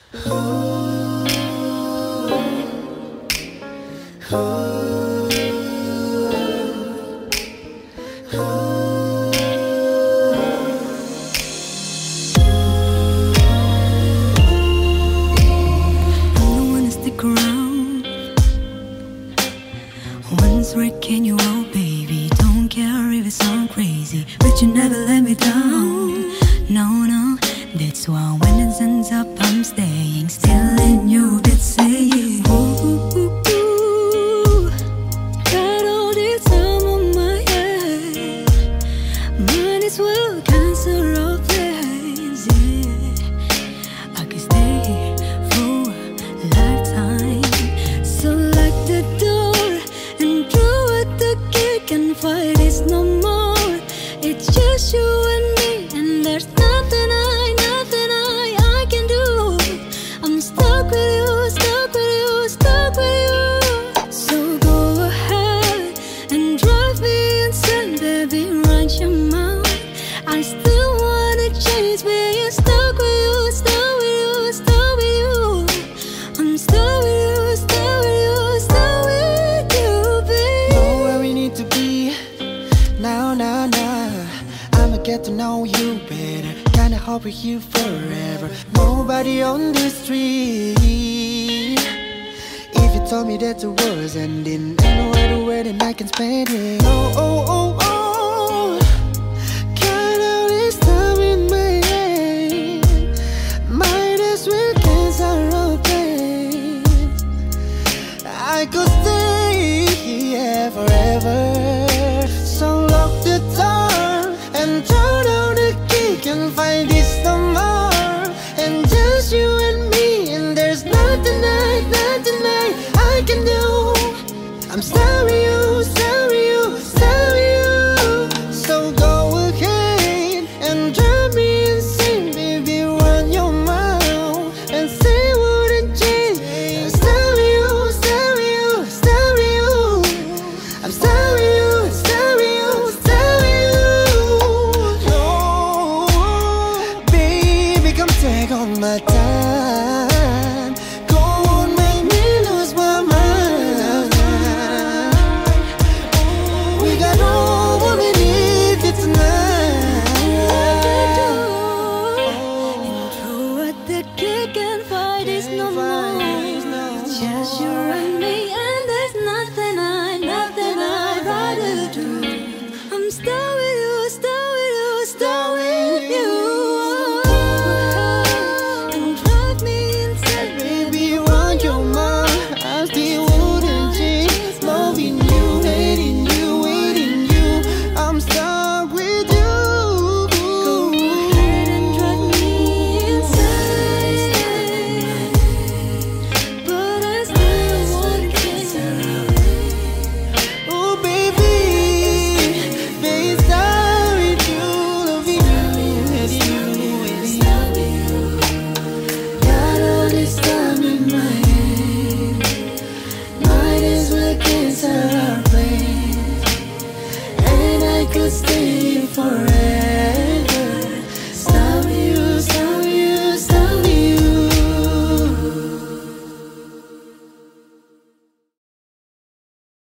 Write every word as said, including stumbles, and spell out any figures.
Once wrecking you out, baby. Don't care if it sounds crazy, but you never let me down. No, no, that's why when it ends up, I'm staying still in your bed saying, ooh, ooh, ooh, ooh. Got all this time on my head, might as well cancel our plans, yeah. I could stay here for a lifetime, so lock the door and throw at the kick and fight is no more. It's just you and me, and there's nothing I, nothing I, I can do. I'm stuck with you, stuck with you, stuck with you. So go ahead and drive me insane, baby, run your mouth. I still wanna change, being stuck with you, stuck with you, stuck with you. I'm stuck with you, stuck with you, stuck with you, babe. Know where we need to be, now, now, now. I'ma get to know you better, kinda hope we're here forever. Nobody on the street. If you told me that the world's ending, ain't no other way that I can spend it. Oh, oh, oh, oh. Got all this time in my hand, might as well cancel our plans. I could stay here forever, so lock the door and throw down the key and find this no more. And just you and me, and there's nothing I, nothing I, I can do. I'm sorry you, sorry you, sorry you. So go ahead and drive me insane, baby, run your mouth and say what it change. I'm sorry you, sorry you, sorry you. I'm sorry you, sorry you, sorry you. No, baby, come take all my time. Go on, make me lose my mind. We got all what we need tonight. And throw at the kick and fight is no more. It's just you and me, and there's nothing I, nothing I'd rather do. I'm stuck with you, stuck with you, stuck with you. And drive me insane, Baby, run your mouth. I still wouldn't change. Loving you, hating you, waiting you. I'm stuck with you. go ahead and drive me insane. But I still want to. Oh, baby, baby, start with you, loving you, hating you, waiting you. Got all this time in my hand, might as well cancel our plans, and I could stay here forever.